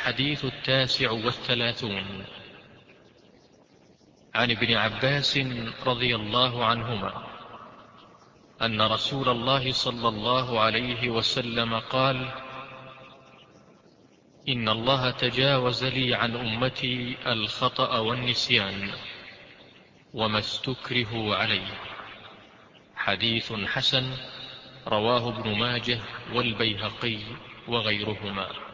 الحديث 39. عن ابن عباس رضي الله عنهما أن رسول الله صلى الله عليه وسلم قال: إن الله تجاوز لي عن أمتي الخطأ والنسيان وما استكرهوا عليه. حديث حسن، رواه ابن ماجه والبيهقي وغيرهما.